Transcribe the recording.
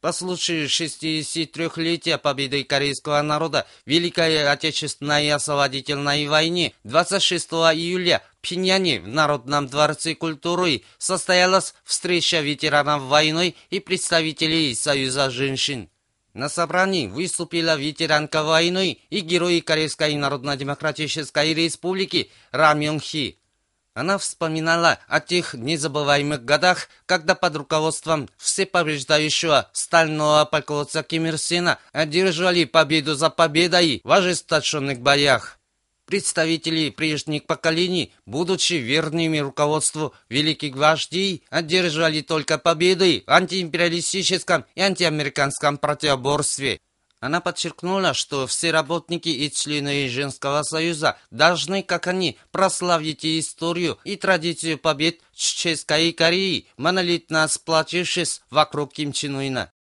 По случаю 63-летия победы корейского народа в Великой Отечественной освободительной войне 26 июля в Пхеньяне в Народном дворце культуры состоялась встреча ветеранов войны и представителей Союза женщин. На собрании выступила ветеранка войны и герой Корейской Народно-Демократической Республики Ра Мёнг-хи. Она вспоминала о тех незабываемых годах, когда под руководством всепобеждающего стального полководца Ким Ир Сена одерживали победу за победой в ожесточенных боях. Представители прежних поколений, будучи верными руководству великих вождей, одерживали только победы в антиимпериалистическом и антиамериканском противоборстве. Она подчеркнула, что все работники и члены Женского союза должны, как они, прославить историю и традицию побед Чеченской Кореи, монолитно сплотившись вокруг Ким Чен Ына.